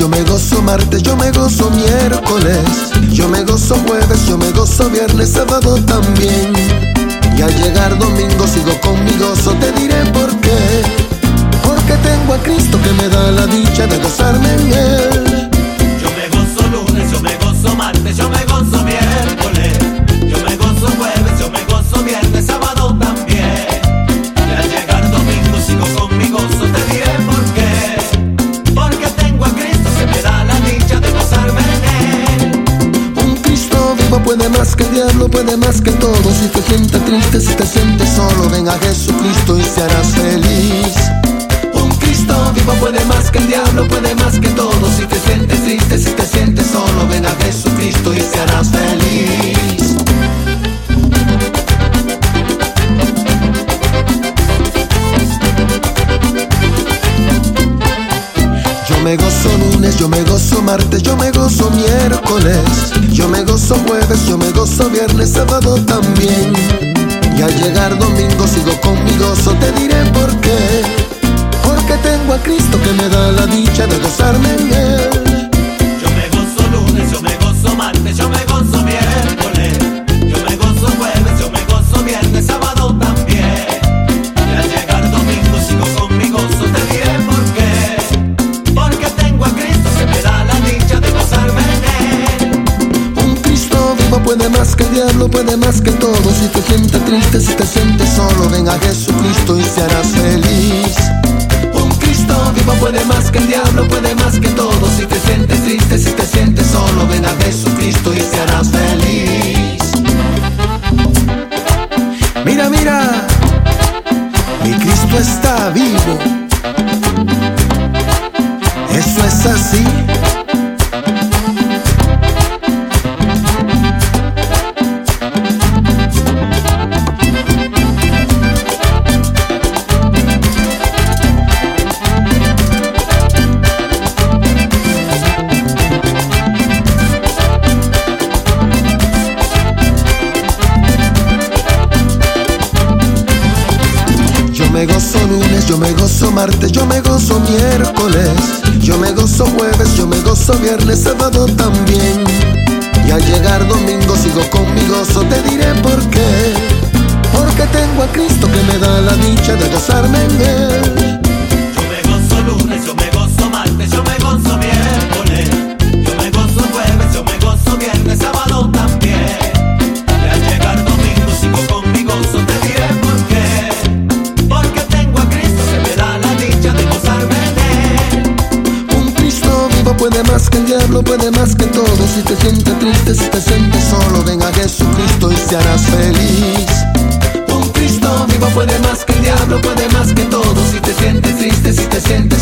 yo me gozo martes, yo me gozo miércoles, yo me gozo jueves, yo me gozo viernes, sábado también. Y al llegar domingo sigo con mi gozo, te diré por qué. Porque tengo a Cristo que me da la dicha de gozarme en Él. Yo me gozo lunes, yo me gozo martes, yo me gozo miércoles, yo me gozo jueves, yo me gozo viernes, sábado también. Y al llegar domingo sigo con mi gozo, te diré por qué. Porque tengo a Cristo que me da la dicha de gozarme en Él. Un Cristo vivo puede más que el diablo, puede más que todo. Si te sientes triste, si te sientes solo, ven a Jesucristo y serás feliz. Un Cristo vivo puede más que el diablo, puede más que todo. Si te sientes triste, si te sientes solo, ven a Jesucristo y serás feliz. Yo me gozo lunes, yo me gozo martes, yo me gozo miércoles, yo me gozo jueves, yo me gozo viernes, sábado también. Y al llegar domingo sigo con mi gozo, te diré por qué. Porque tengo a Cristo que me da la dicha de gozarme en Él. Yo me gozo lunes, yo me gozo martes, yo me gozo miércoles, yo me gozo jueves, yo me gozo viernes, sábado también. Y al llegar domingo sigo con mi gozo, te diré por qué. Porque tengo a Cristo que me da la dicha de gozarme en Él. Un Cristo vivo puede más que el diablo, puede más que todo. Si te sientes triste, si te sientes solo, ven a Jesucristo y serás feliz. Un Cristo vivo puede más que el diablo, puede más que todo. Si te sientes triste, si te sientes solo, ven a Jesucristo y serás feliz. Mira, mira, mi Cristo está vivo. Eso es así. Yo me gozo lunes, yo me gozo martes, yo me gozo miércoles, yo me gozo jueves, yo me gozo viernes, sábado también. Y al llegar domingo sigo con mi gozo, te diré por qué. Porque tengo a Cristo que me da la dicha de gozarme en Él. Yo me gozo lunes, yo me gozo martes, yo me gozo miércoles, yo me gozo jueves, yo me gozo viernes, sábado también. Y al llegar domingo sigo con mi gozo, te diré por qué. Porque tengo a Cristo que me da la dicha de gozarme en Él. Un Cristo vivo puede más que el diablo, puede más que todo. Si te sientes triste, si te sientes solo, ven a Jesucristo y serás feliz. Un Cristo vivo puede más que el diablo, puede más que todo. Si te sientes triste, si te sientes